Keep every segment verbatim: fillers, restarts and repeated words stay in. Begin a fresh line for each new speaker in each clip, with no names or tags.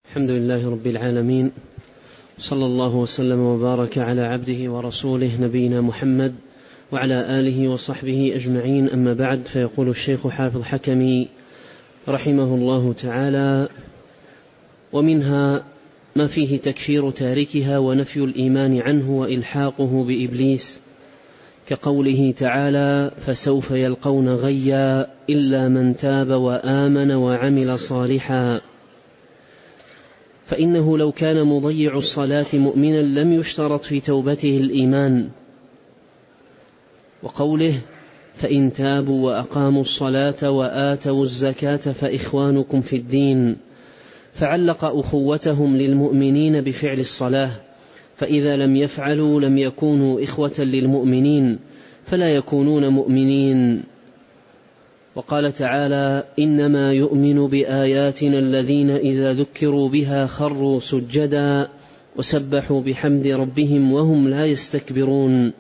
الحمد لله رب العالمين، صلى الله وسلم وبارك على عبده ورسوله نبينا محمد وعلى آله وصحبه أجمعين. أما بعد، فيقول الشيخ حافظ حكمي رحمه الله تعالى: ومنها ما فيه تكفير تاركها ونفي الإيمان عنه وإلحاقه بإبليس، كقوله تعالى: فسوف يلقون غيا إلا من تاب وآمن وعمل صالحا، فإنه لو كان مضيع الصلاة مؤمنا لم يشترط في توبته الإيمان. وقوله: فإن تابوا وأقاموا الصلاة وآتوا الزكاة فإخوانكم في الدين، فعلق أخوتهم للمؤمنين بفعل الصلاة، فإذا لم يفعلوا لم يكونوا إخوة للمؤمنين فلا يكونون مؤمنين. وقال تعالى: إنما يؤمن بآياتنا الذين إذا ذكروا بها خروا سجدا وسبحوا بحمد ربهم وهم لا يستكبرون.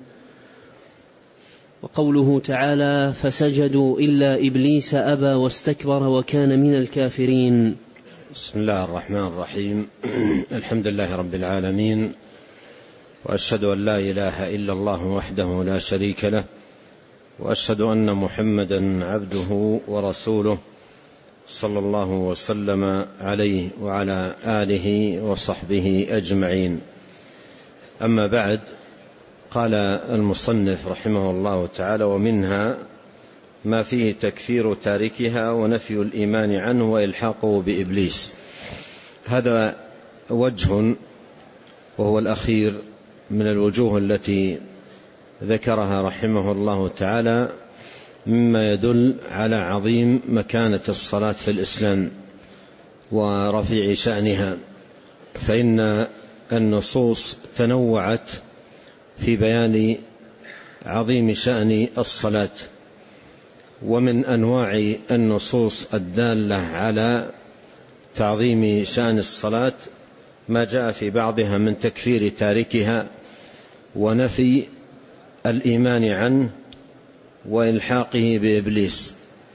وقوله تعالى: فسجدوا إلا إبليس أبى واستكبر وكان من الكافرين.
بسم الله الرحمن الرحيم. الحمد لله رب العالمين، وأشهد أن لا إله إلا الله وحده لا شريك له، وأشهد أن محمدا عبده ورسوله، صلى الله وسلم عليه وعلى آله وصحبه أجمعين. أما بعد، قال المصنف رحمه الله تعالى: ومنها ما فيه تكفير تاركها ونفي الإيمان عنه وإلحاقه بإبليس. هذا وجه، وهو الأخير من الوجوه التي ذكرها رحمه الله تعالى، مما يدل على عظيم مكانة الصلاة في الإسلام ورفيع شأنها، فإن النصوص تنوعت في بيان عظيم شأن الصلاة. ومن أنواع النصوص الدالة على تعظيم شأن الصلاة ما جاء في بعضها من تكفير تاركها ونفي الإيمان عنه وإلحاقه بإبليس.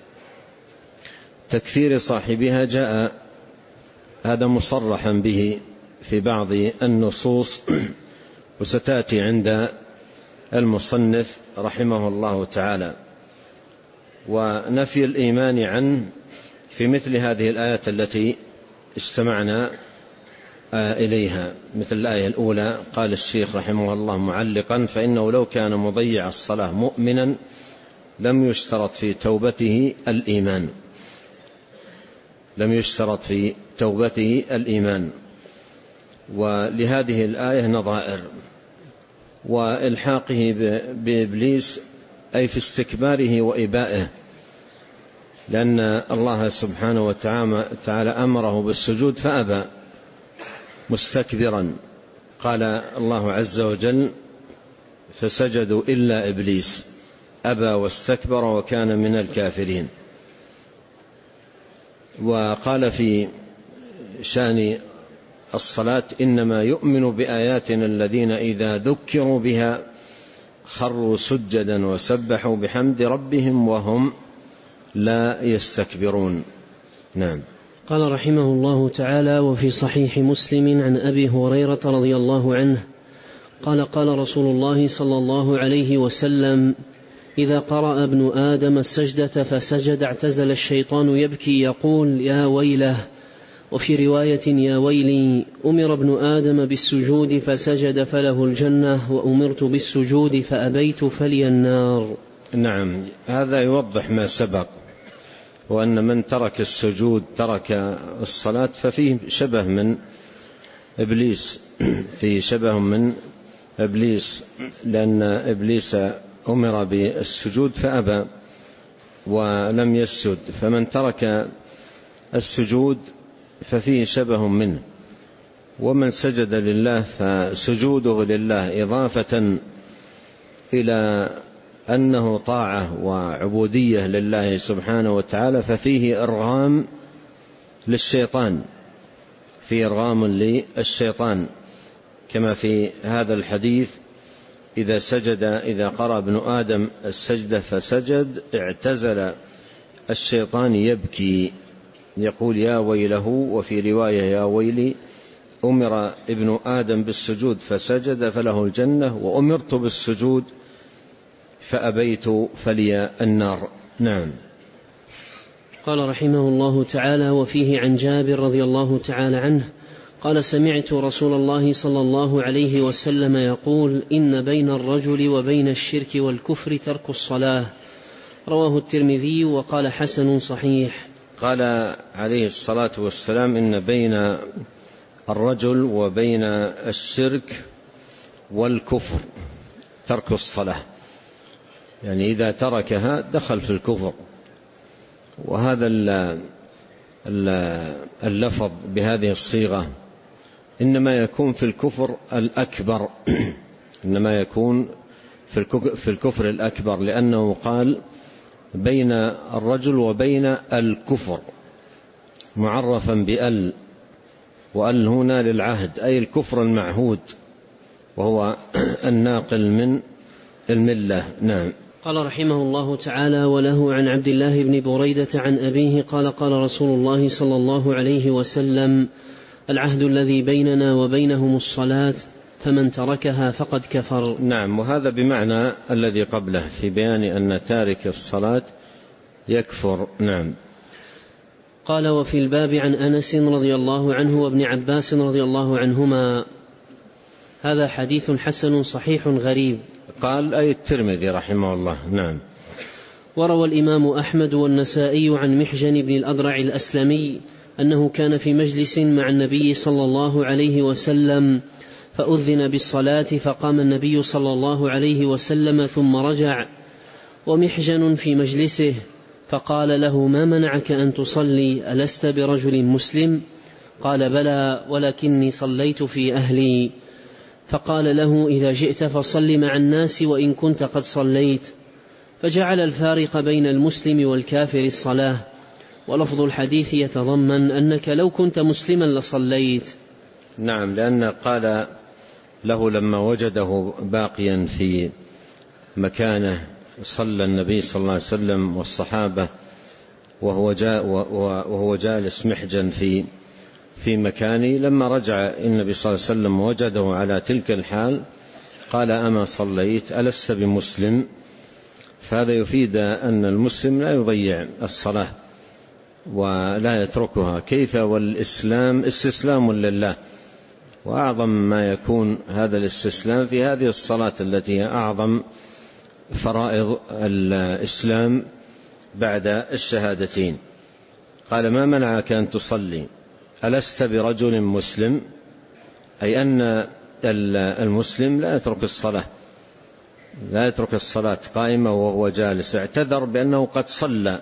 تكفير صاحبها جاء هذا مصرحا به في بعض النصوص، وستأتي عند المصنف رحمه الله تعالى. ونفي الإيمان عنه في مثل هذه الآيات التي استمعنا إليها، مثل الآية الأولى، قال الشيخ رحمه الله معلقا: فإنه لو كان مضيع الصلاة مؤمنا لم يشترط في توبته الإيمان لم يشترط في توبته الإيمان. ولهذه الآية نظائر. وإلحاقه بإبليس أي في استكباره وإبائه، لأن الله سبحانه وتعالى أمره بالسجود فأبى مستكبرا. قال الله عز وجل: فسجدوا إلا إبليس أبى واستكبر وكان من الكافرين. وقال في شأن الصلاة: إنما يؤمن بآياتنا الذين إذا ذكروا بها خروا سجدا وسبحوا بحمد ربهم وهم لا يستكبرون. نعم.
قال رحمه الله تعالى: وفي صحيح مسلم عن أبي هريرة رضي الله عنه قال: قال رسول الله صلى الله عليه وسلم: إذا قرأ ابن آدم السجدة فسجد اعتزل الشيطان يبكي يقول: يا ويله. وفي رواية: يا ويلي، أمر ابن آدم بالسجود فسجد فله الجنة، وأمرت بالسجود فأبيت فلي النار.
نعم، هذا يوضح ما سبق، وأن من ترك السجود ترك الصلاة، ففيه شبه من إبليس فيه شبه من إبليس لأن إبليس أمر بالسجود فأبى ولم يسجد، فمن ترك السجود ففيه شبه منه. ومن سجد لله فسجوده لله إضافة إلى أنه طاعة وعبودية لله سبحانه وتعالى، ففيه إرغام للشيطان فيه إرغام للشيطان، كما في هذا الحديث: إذا سجد إذا قرأ ابن آدم السجدة فسجد اعتزل الشيطان يبكي. يقول يا ويله، وفي رواية يا ويلي، أمر ابن آدم بالسجود فسجد فله الجنة، وأمرت بالسجود فأبيت فلي النار. نعم.
قال رحمه الله تعالى: وفيه عن جابر رضي الله تعالى عنه قال: سمعت رسول الله صلى الله عليه وسلم يقول: إن بين الرجل وبين الشرك والكفر ترك الصلاة. رواه الترمذي وقال حسن صحيح.
قال عليه الصلاة والسلام: إن بين الرجل وبين الشرك والكفر ترك الصلاة، يعني إذا تركها دخل في الكفر. وهذا اللفظ بهذه الصيغة إنما يكون في الكفر الأكبر إنما يكون في الكفر الأكبر، لأنه قال بين الرجل وبين الكفر معرفا بأل، وأل هنا للعهد، أي الكفر المعهود وهو الناقل من الملة. نعم.
قال رحمه الله تعالى: وله عن عبد الله بن بريدة عن أبيه قال: قال رسول الله صلى الله عليه وسلم: العهد الذي بيننا وبينهم الصلاة، فمن تركها فقد كفر.
نعم. وهذا بمعنى الذي قبله في بيان أن تارك الصلاة يكفر. نعم.
قال: وفي الباب عن أنس رضي الله عنه وابن عباس رضي الله عنهما. هذا حديث حسن صحيح غريب.
قال أي الترمذي رحمه الله. نعم.
وروى الإمام أحمد والنسائي عن محجن بن الأضرع الأسلمي أنه كان في مجلس مع النبي صلى الله عليه وسلم فأذن بالصلاة، فقام النبي صلى الله عليه وسلم ثم رجع، ومحجن في مجلسه، فقال له: ما منعك أن تصلي؟ ألست برجل مسلم؟ قال: بلى، ولكني صليت في أهلي. فقال له: إذا جئت فصل مع الناس وإن كنت قد صليت. فجعل الفارق بين المسلم والكافر الصلاة. ولفظ الحديث يتضمن أنك لو كنت مسلما لصليت.
نعم. لأن قال له لما وجده باقيا في مكانه صلى النبي صلى الله عليه وسلم والصحابة وهو, جاء وهو جالس محجن في في مكانه، لما رجع النبي صلى الله عليه وسلم وجده على تلك الحال قال: أما صليت؟ ألست بمسلم؟ فهذا يفيد أن المسلم لا يضيع الصلاة ولا يتركها. كيف والإسلام استسلام لله، وأعظم ما يكون هذا الاستسلام في هذه الصلاة التي هي أعظم فرائض الإسلام بعد الشهادتين. قال: ما منعك أن تصلي؟ ألست برجل مسلم؟ أي أن المسلم لا يترك الصلاة لا يترك الصلاة قائمة وهو جالس. اعتذر بأنه قد صلى،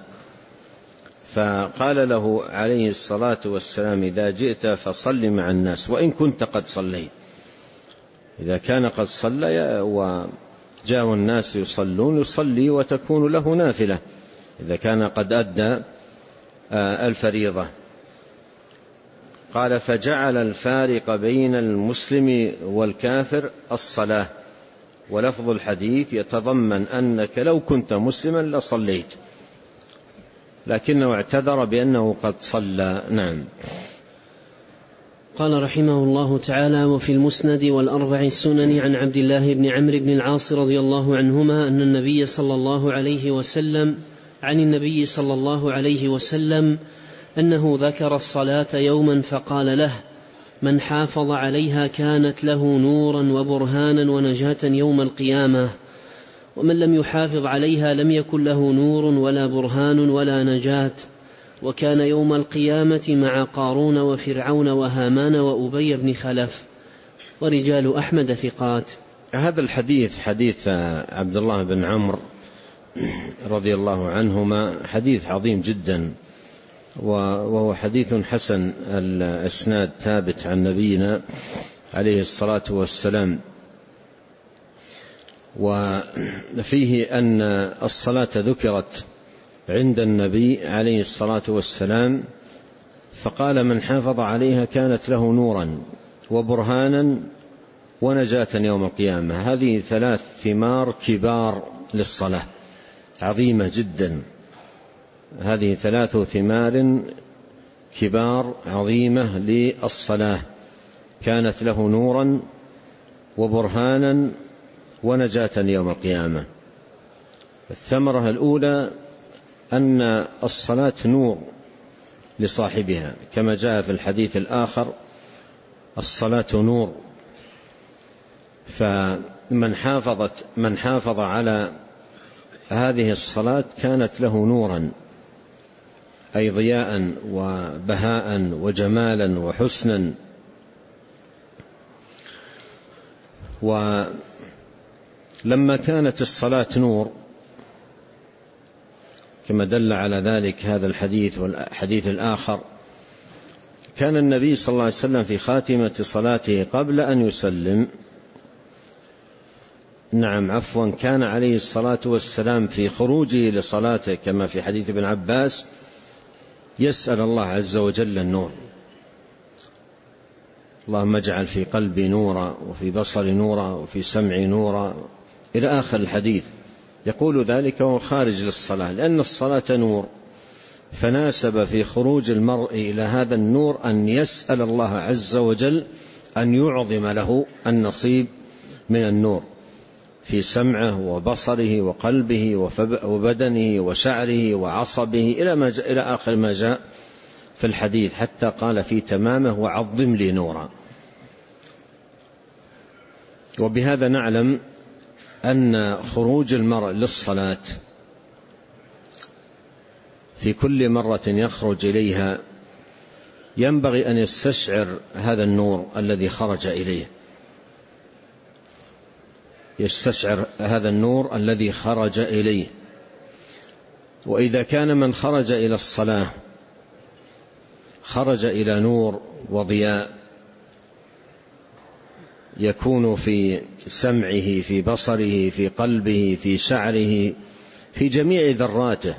فقال له عليه الصلاة والسلام: إذا جئت فصل مع الناس وإن كنت قد صليت. إذا كان قد صلى وجاء الناس يصلون يصلي وتكون له نافلة إذا كان قد أدى الفريضة. قال: فجعل الفارق بين المسلم والكافر الصلاة. ولفظ الحديث يتضمن أنك لو كنت مسلما لصليت، لكنه اعتذر بأنه قد صلى. نعم.
قال رحمه الله تعالى: وفي المسند والأربع السنن عن عبد الله بن عمرو بن العاص رضي الله عنهما أن النبي صلى الله عليه وسلم عن النبي صلى الله عليه وسلم أنه ذكر الصلاة يوما فقال له: من حافظ عليها كانت له نورا وبرهانا ونجاة يوم القيامة، ومن لم يحافظ عليها لم يكن له نور ولا برهان ولا نجاة، وكان يوم القيامة مع قارون وفرعون وهامان وأبي بن خلف. ورجال أحمد ثقات.
هذا الحديث حديث عبد الله بن عمرو رضي الله عنهما حديث عظيم جدا، وهو حديث حسن الإسناد ثابت عن نبينا عليه الصلاة والسلام. وفيه أن الصلاة ذكرت عند النبي عليه الصلاة والسلام فقال: من حافظ عليها كانت له نورا وبرهانا ونجاة يوم القيامة. هذه ثلاث ثمار كبار للصلاة عظيمة جدا. هذه ثلاث ثمار كبار عظيمة للصلاة، كانت له نورا وبرهانا ونجاة يوم القيامة. الثمرة الأولى أن الصلاة نور لصاحبها، كما جاء في الحديث الآخر: الصلاة نور. فمن حافظت من حافظ على هذه الصلاة كانت له نورا، أي ضياء وبهاء وجمالا وحسنا. ولما كانت الصلاة نور كما دل على ذلك هذا الحديث والحديث الآخر، كان النبي صلى الله عليه وسلم في خاتمة صلاته قبل أن يسلم نعم عفوا كان عليه الصلاة والسلام في خروجه لصلاته كما في حديث ابن عباس يسأل الله عز وجل النور: اللهم اجعل في قلبي نورا وفي بصري نورا وفي سمعي نورا إلى آخر الحديث. يقول ذلك وهو خارج للصلاة، لأن الصلاة نور، فناسب في خروج المرء إلى هذا النور أن يسأل الله عز وجل أن يعظم له النصيب من النور في سمعه وبصره وقلبه وبدنه وشعره وعصبه إلى, ما جاء إلى آخر ما جاء في الحديث، حتى قال في تمامه: وعظم لي نورا. وبهذا نعلم أن خروج المرء للصلاة في كل مرة يخرج إليها ينبغي أن يستشعر هذا النور الذي خرج إليه، يستشعر هذا النور الذي خرج إليه. وإذا كان من خرج إلى الصلاة خرج إلى نور وضياء يكون في سمعه، في بصره، في قلبه، في شعره، في جميع ذراته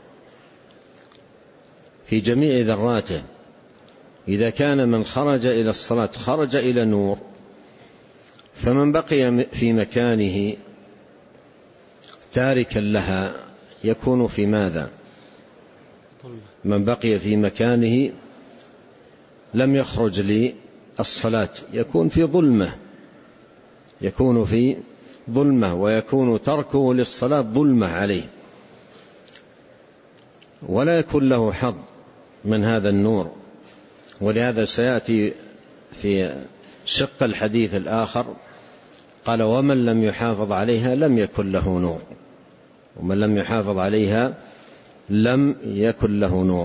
في جميع ذراته إذا كان من خرج إلى الصلاة خرج إلى نور، فمن بقي في مكانه تاركا لها يكون في ماذا؟ من بقي في مكانه لم يخرج للصلاة يكون في ظلمة يكون في ظلمة ويكون تركه للصلاة ظلمة عليه، ولا يكون له حظ من هذا النور. ولهذا سيأتي في شق الحديث الآخر قال: ومن لم يحافظ عليها لم يكن له نور، ومن لم يحافظ عليها لم يكن له نور.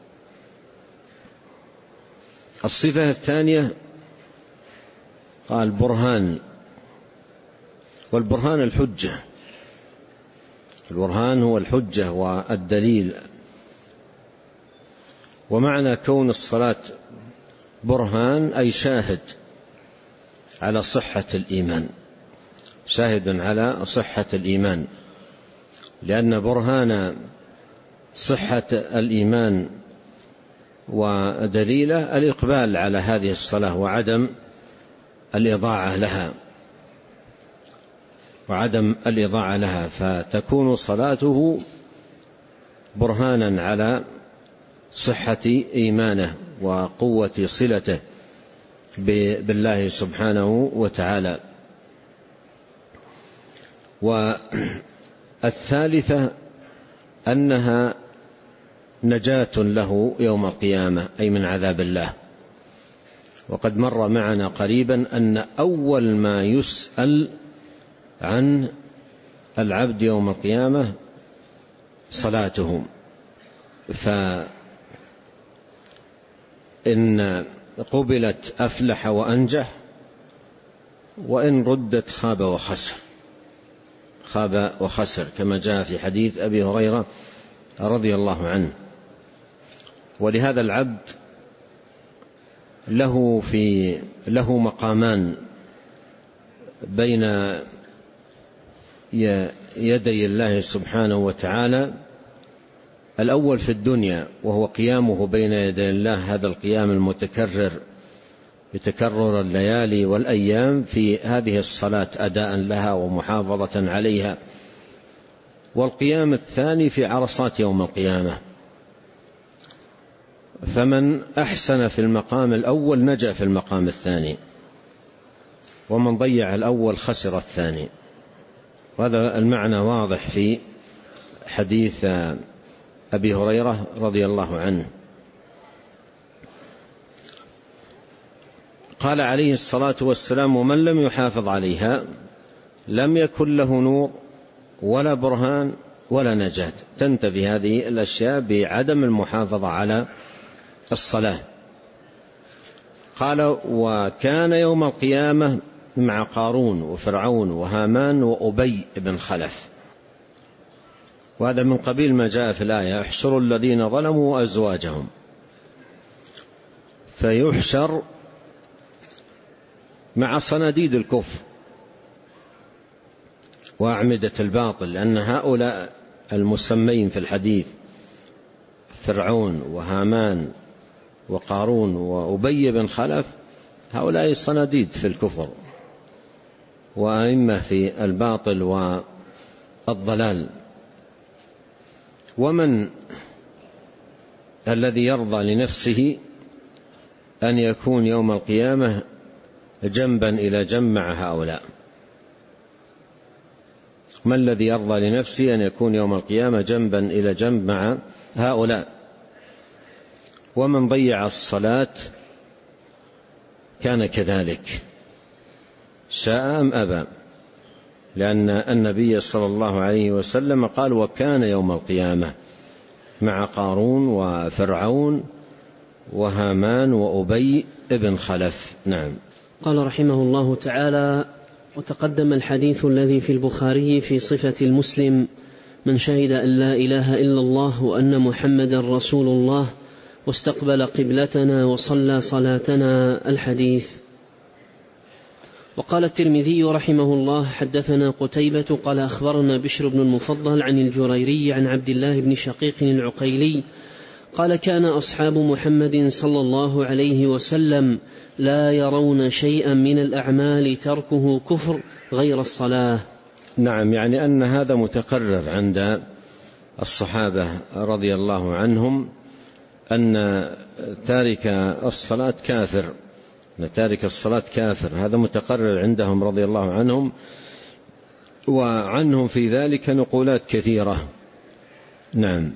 الصفة الثانية قال برهان، والبرهان الحجة، البرهان هو الحجة والدليل. ومعنى كون الصلاة برهان أي شاهد على صحة الإيمان، شاهد على صحة الإيمان، لأن برهان صحة الإيمان ودليله الإقبال على هذه الصلاة وعدم الإضاعة لها وعدم الإضاعة لها فتكون صلاته برهانا على صحة إيمانه وقوة صلته بالله سبحانه وتعالى. والثالثة أنها نجاة له يوم القيامة أي من عذاب الله. وقد مر معنا قريبا أن أول ما يسأل عن العبد يوم القيامة صلاته، فإن قبلت أفلح وأنجح، وإن ردت خاب وخسر خاب وخسر كما جاء في حديث أبي هريرة رضي الله عنه. ولهذا العبد له في له مقامان بين يدي الله سبحانه وتعالى. الأول في الدنيا وهو قيامه بين يدي الله، هذا القيام المتكرر بتكرر الليالي والأيام في هذه الصلاة أداء لها ومحافظة عليها. والقيام الثاني في عرصات يوم القيامة، فمن أحسن في المقام الأول نجا في المقام الثاني، ومن ضيع الأول خسر الثاني. وهذا المعنى واضح في حديث أبي هريرة رضي الله عنه. قال عليه الصلاة والسلام: ومن لم يحافظ عليها لم يكن له نور ولا برهان ولا نجاة. تنتفي هذه الأشياء بعدم المحافظة على الصلاة. قال: وكان يوم القيامة مع قارون وفرعون وهامان وأبي بن خلف. وهذا من قبيل ما جاء في الآية: احشروا الذين ظلموا وأزواجهم. فيحشر مع صناديد الكفر وأعمدة الباطل، لأن هؤلاء المسمين في الحديث فرعون وهامان وقارون وأبي بن خلف هؤلاء صناديد في الكفر وأئمة في الباطل والضلال. ومن الذي يرضى لنفسه أن يكون يوم القيامة جنبا إلى جنب مع هؤلاء؟ ما الذي يرضى لنفسه أن يكون يوم القيامة جنبا إلى جنب مع هؤلاء؟ ومن ضيع الصلاة كان كذلك شاء أم أبى، لأن النبي صلى الله عليه وسلم قال: وكان يوم القيامة مع قارون وفرعون وهامان وأبي بن خلف. نعم.
قال رحمه الله تعالى: وتقدم الحديث الذي في البخاري في صفة المسلم: من شهد أن لا إله إلا الله وأن محمدا رسول الله واستقبل قبلتنا وصلى صلاتنا. الحديث. وقال الترمذي رحمه الله: حدثنا قتيبة قال أخبرنا بشر بن المفضل عن الجريري عن عبد الله بن شقيق العقيلي قال: كان أصحاب محمد صلى الله عليه وسلم لا يرون شيئا من الأعمال تركه كفر غير الصلاة.
نعم، يعني أن هذا متقرر عند الصحابة رضي الله عنهم، أن تارك الصلاة كافر، أن تارك الصلاة كافر، هذا متقرر عندهم رضي الله عنهم، وعنهم في ذلك نقولات كثيرة. نعم.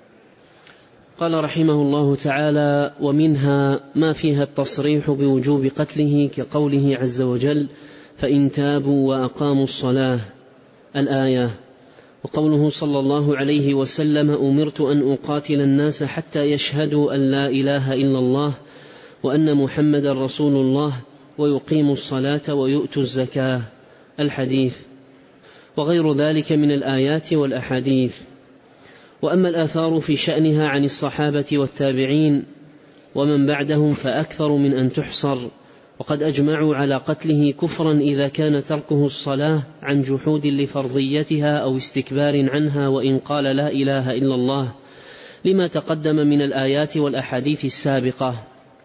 قال رحمه الله تعالى: ومنها ما فيها التصريح بوجوب قتله كقوله عز وجل: فإن تابوا وأقاموا الصلاة. الآية. وقوله صلى الله عليه وسلم: أمرت أن أقاتل الناس حتى يشهدوا أن لا إله إلا الله وأن محمدا رسول الله ويقيموا الصلاة ويؤتوا الزكاة. الحديث. وغير ذلك من الآيات والأحاديث. وأما الآثار في شأنها عن الصحابة والتابعين ومن بعدهم فأكثر من أن تحصر، وقد أجمعوا على قتله كفرا إذا كان تركه الصلاة عن جحود لفرضيتها أو استكبار عنها وإن قال لا إله إلا الله، لما تقدم من الآيات والأحاديث السابقة،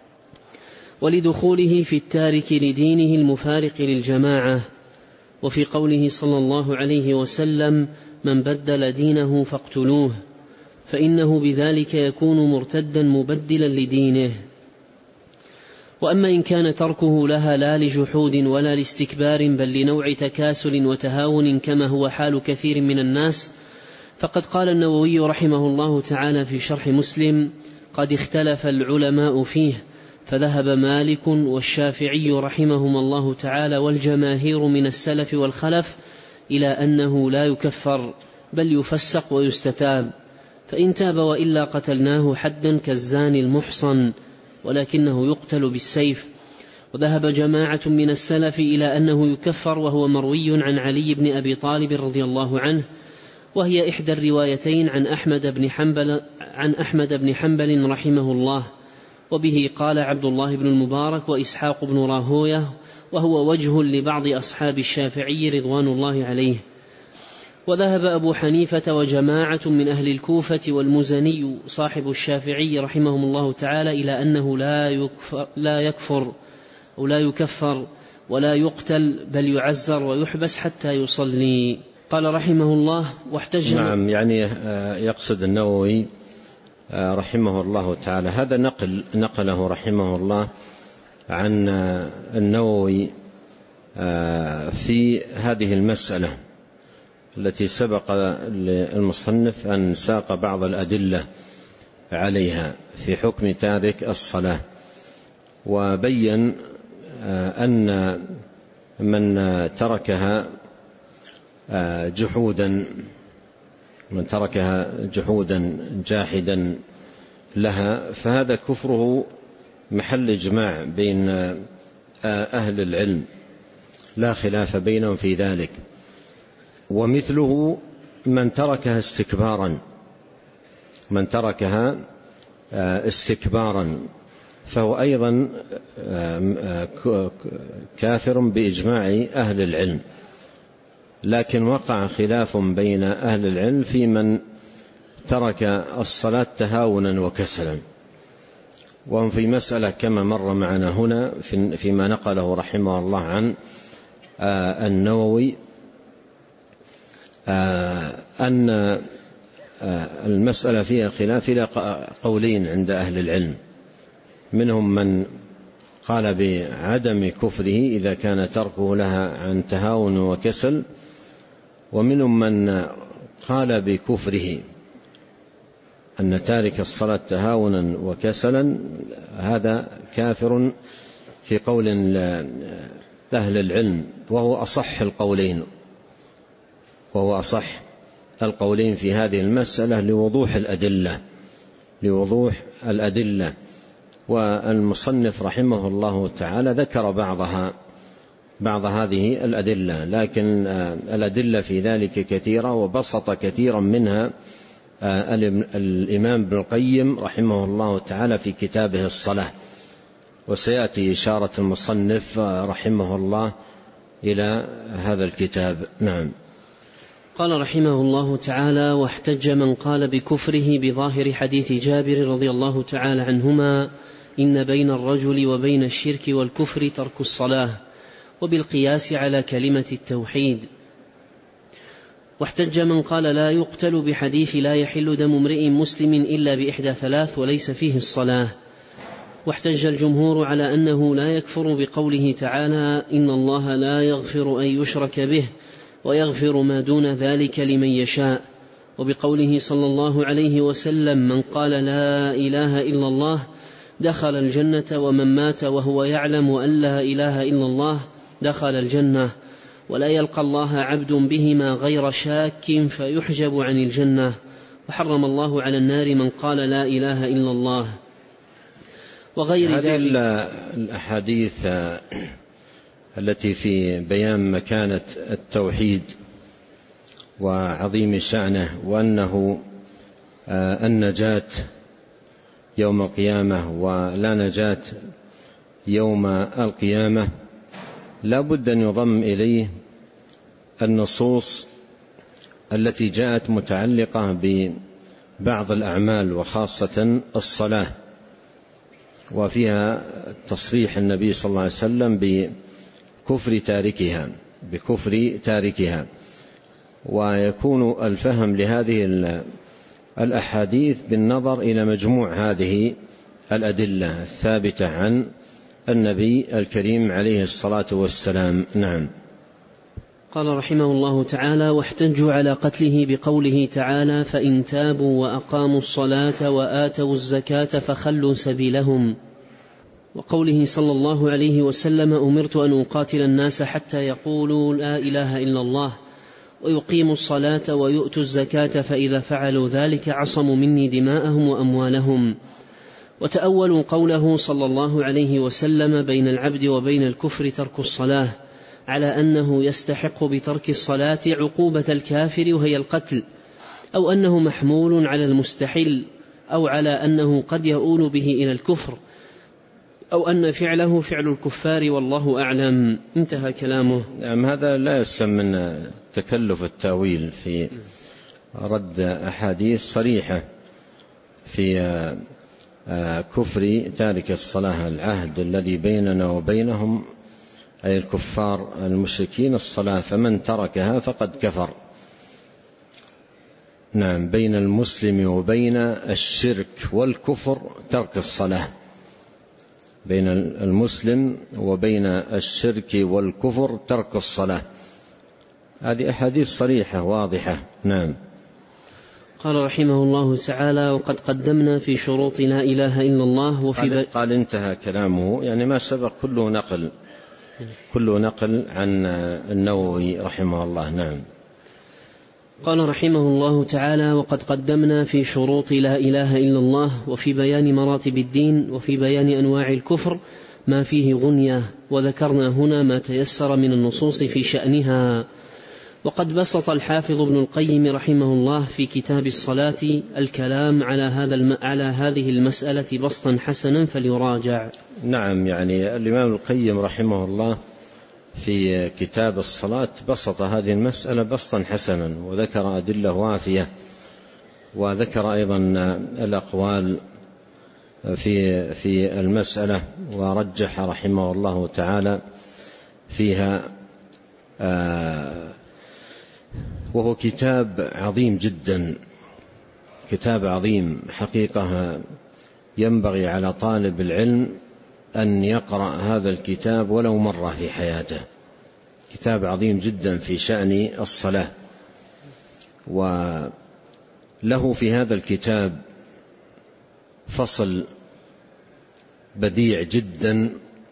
ولدخوله في التارك لدينه المفارق للجماعة. وفي قوله صلى الله عليه وسلم: من بدل دينه فاقتلوه، فإنه بذلك يكون مرتدا مبدلا لدينه. وأما إن كان تركه لها لا لجحود ولا لاستكبار بل لنوع تكاسل وتهاون كما هو حال كثير من الناس، فقد قال النووي رحمه الله تعالى في شرح مسلم: قد اختلف العلماء فيه، فذهب مالك والشافعي رحمهما الله تعالى والجماهير من السلف والخلف إلى أنه لا يكفر بل يفسق ويستتاب، فإن تاب وإلا قتلناه حدا كالزاني المحصن، ولكنه يقتل بالسيف. وذهب جماعة من السلف إلى أنه يكفر، وهو مروي عن علي بن أبي طالب رضي الله عنه، وهي إحدى الروايتين عن أحمد بن حنبل عن أحمد بن حنبل رحمه الله، وبه قال عبد الله بن المبارك وإسحاق بن راهويه، وهو وجه لبعض أصحاب الشافعي رضوان الله عليه. وذهب أبو حنيفة وجماعة من أهل الكوفة والمزني صاحب الشافعي رحمهم الله تعالى إلى أنه لا يكفر, لا يكفر أو لا يكفر ولا يقتل بل يعزر ويحبس حتى يصلي. قال رحمه الله: واحتج.
نعم، يعني يقصد النووي رحمه الله تعالى. هذا نقل نقله رحمه الله عن النووي في هذه المسألة التي سبق للمصنف أن ساق بعض الأدلة عليها في حكم تارك الصلاة، وبين أن من تركها جحودا من تركها جحودا جاحدا لها فهذا كفره محل إجماع بين أهل العلم لا خلاف بينهم في ذلك. ومثله من تركها استكبارا من تركها استكبارا فهو أيضا كافر بإجماع أهل العلم، لكن وقع خلاف بين أهل العلم في من ترك الصلاة تهاونا وكسلا، وهم في مسألة كما مر معنا هنا فيما نقله رحمه الله عن النووي أن المسألة فيها خلاف إلى قولين عند أهل العلم، منهم من قال بعدم كفره إذا كان تركه لها عن تهاون وكسل، ومنهم من قال بكفره أن تارك الصلاة تهاونا وكسلا هذا كافر في قول أهل العلم، وهو أصح القولين وهو أصح القولين في هذه المسألة لوضوح الأدلة لوضوح الأدلة والمصنف رحمه الله تعالى ذكر بعضها بعض هذه الأدلة، لكن الأدلة في ذلك كثيرة وبسط كثيرا منها الإمام ابن القيم رحمه الله تعالى في كتابه الصلاة، وسيأتي إشارة المصنف رحمه الله إلى هذا الكتاب. نعم.
قال رحمه الله تعالى: واحتج من قال بكفره بظاهر حديث جابر رضي الله تعالى عنهما: إن بين الرجل وبين الشرك والكفر ترك الصلاة، وبالقياس على كلمة التوحيد. واحتج من قال لا يقتل بحديث لا يحل دم امرئ مسلم إلا بإحدى ثلاث وليس فيه الصلاة. واحتج الجمهور على أنه لا يكفر بقوله تعالى: إن الله لا يغفر أن يشرك به ويغفر ما دون ذلك لمن يشاء، وبقوله صلى الله عليه وسلم: من قال لا إله إلا الله دخل الجنة، ومن مات وهو يعلم أن لا إله إلا الله دخل الجنة، ولا يلقى الله عبد بهما غير شاك فيحجب عن الجنة، وحرم الله على النار من قال لا إله إلا الله، وغير ذلك.
هذه الأحاديث التي في بيان مكانة التوحيد وعظيم شأنه وأنه النجاة يوم القيامة ولا نجاة يوم القيامة، لا بد أن يضم إليه النصوص التي جاءت متعلقة ببعض الأعمال وخاصة الصلاة، وفيها تصريح النبي صلى الله عليه وسلم بكفر تاركها بكفر تاركها ويكون الفهم لهذه الأحاديث بالنظر إلى مجموع هذه الأدلة الثابتة عن النبي الكريم عليه الصلاة والسلام. نعم.
قال رحمه الله تعالى: واحتجوا على قتله بقوله تعالى: فإن تابوا وأقاموا الصلاة وآتوا الزكاة فخلوا سبيلهم، وقوله صلى الله عليه وسلم: أمرت أن أقاتل الناس حتى يقولوا لا إله إلا الله ويقيموا الصلاة ويؤتوا الزكاة فإذا فعلوا ذلك عصموا مني دماءهم وأموالهم. وتأولوا قوله صلى الله عليه وسلم: بين العبد وبين الكفر ترك الصلاة، على أنه يستحق بترك الصلاة عقوبة الكافر وهي القتل، أو أنه محمول على المستحل، أو على أنه قد يؤول به إلى الكفر، أو أن فعله فعل الكفار والله أعلم. انتهى كلامه.
نعم. هذا لا يسلم من تكلف التاويل في رد أحاديث صريحة في كفر تارك الصلاة، العهد الذي بيننا وبينهم أي الكفار المشركين الصلاة، فمن تركها فقد كفر. نعم بين المسلم وبين الشرك والكفر ترك الصلاة، بين المسلم وبين الشرك والكفر ترك الصلاة. هذه أحاديث صريحة واضحة. نعم.
قال رحمه الله تعالى: وقد قدمنا في شروط لا إله إلا الله وفي
قال, قال انتهى كلامه، يعني ما سبق كله نقل كله نقل عن النووي رحمه الله. نعم.
قال رحمه الله تعالى: وقد قدمنا في شروط لا إله إلا الله وفي بيان مراتب الدين وفي بيان أنواع الكفر ما فيه غنية، وذكرنا هنا ما تيسر من النصوص في شأنها. وقد بسط الحافظ ابن القيم رحمه الله في كتاب الصلاة الكلام على هذا الم... على هذه المسألة بسطا حسنا فليراجع.
نعم، يعني الإمام القيم رحمه الله في كتاب الصلاة بسط هذه المسألة بسطا حسنا، وذكر أدلة وافية، وذكر أيضا الأقوال في في المسألة، ورجح رحمه الله تعالى فيها. آه وهو كتاب عظيم جدا، كتاب عظيم حقيقة. ينبغي على طالب العلم أن يقرأ هذا الكتاب ولو مرة في حياته. كتاب عظيم جدا في شأن الصلاة، وله في هذا الكتاب فصل بديع جدا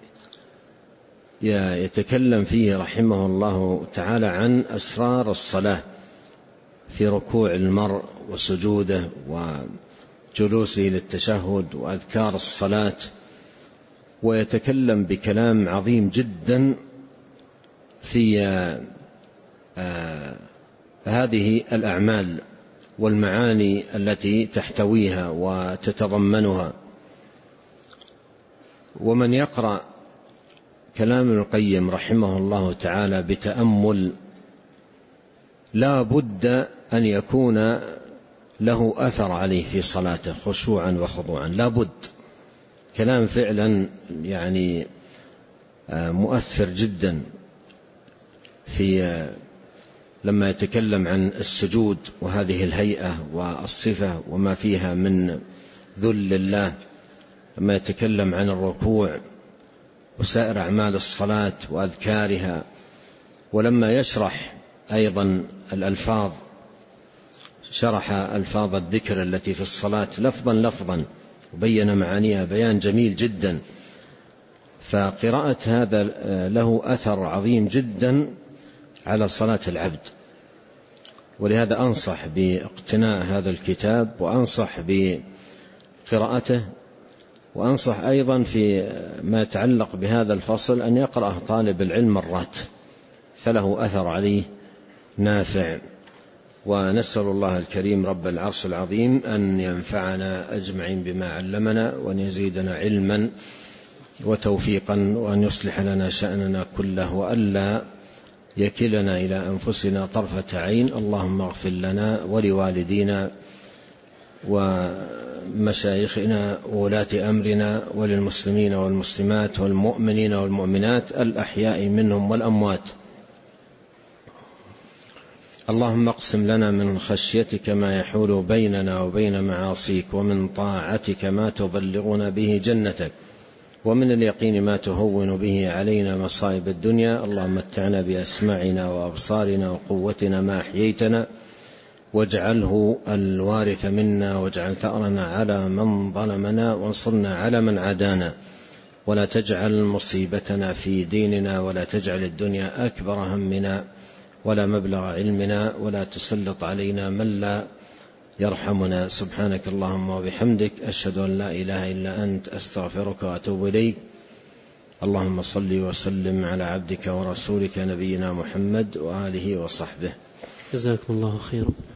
يتكلم فيه رحمه الله تعالى عن أسرار الصلاة، في ركوع المرء وسجوده وجلوسه للتشهد وأذكار الصلاة، ويتكلم بكلام عظيم جدا في آه هذه الأعمال والمعاني التي تحتويها وتتضمنها. ومن يقرأ كلام ابن القيم رحمه الله تعالى بتأمل لا بد أن يكون له أثر عليه في صلاته خشوعا وخضوعا، لا بد. كلام فعلا يعني مؤثر جدا في لما يتكلم عن السجود وهذه الهيئة والصفة وما فيها من ذل الله، لما يتكلم عن الركوع وسائر أعمال الصلاة وأذكارها، ولما يشرح أيضا الألفاظ، شرح ألفاظ الذكر التي في الصلاة لفظا لفظا وبين معانيها بيان جميل جدا. فقراءة هذا له أثر عظيم جدا على صلاة العبد، ولهذا أنصح باقتناء هذا الكتاب، وأنصح بقراءته، وأنصح أيضا في ما يتعلق بهذا الفصل أن يقرأ طالب العلم مرات، فله أثر عليه نافع. ونسأل الله الكريم رب العرش العظيم أن ينفعنا أجمعين بما علمنا، وأن يزيدنا علما وتوفيقا، وأن يصلح لنا شأننا كله، وألا يكلنا إلى أنفسنا طرفة عين. اللهم اغفر لنا ولوالدينا ومشايخنا وولاة أمرنا وللمسلمين والمسلمات والمؤمنين والمؤمنات الأحياء منهم والأموات. اللهم اقسم لنا من خشيتك ما يحول بيننا وبين معاصيك، ومن طاعتك ما تبلغنا به جنتك، ومن اليقين ما تهون به علينا مصائب الدنيا. اللهم متعنا بأسماعنا وأبصارنا وقوتنا ما أحييتنا، واجعله الوارث منا، واجعل ثأرنا على من ظلمنا، وانصرنا على من عادانا، ولا تجعل مصيبتنا في ديننا، ولا تجعل الدنيا أكبر همنا ولا مبلغ علمنا، ولا تسلط علينا من لا يرحمنا. سبحانك اللهم وبحمدك، أشهد أن لا إله إلا أنت، أستغفرك وأتوب إليك. اللهم صل وسلم على عبدك ورسولك نبينا محمد وآله وصحبه.
جزاكم الله خيرا.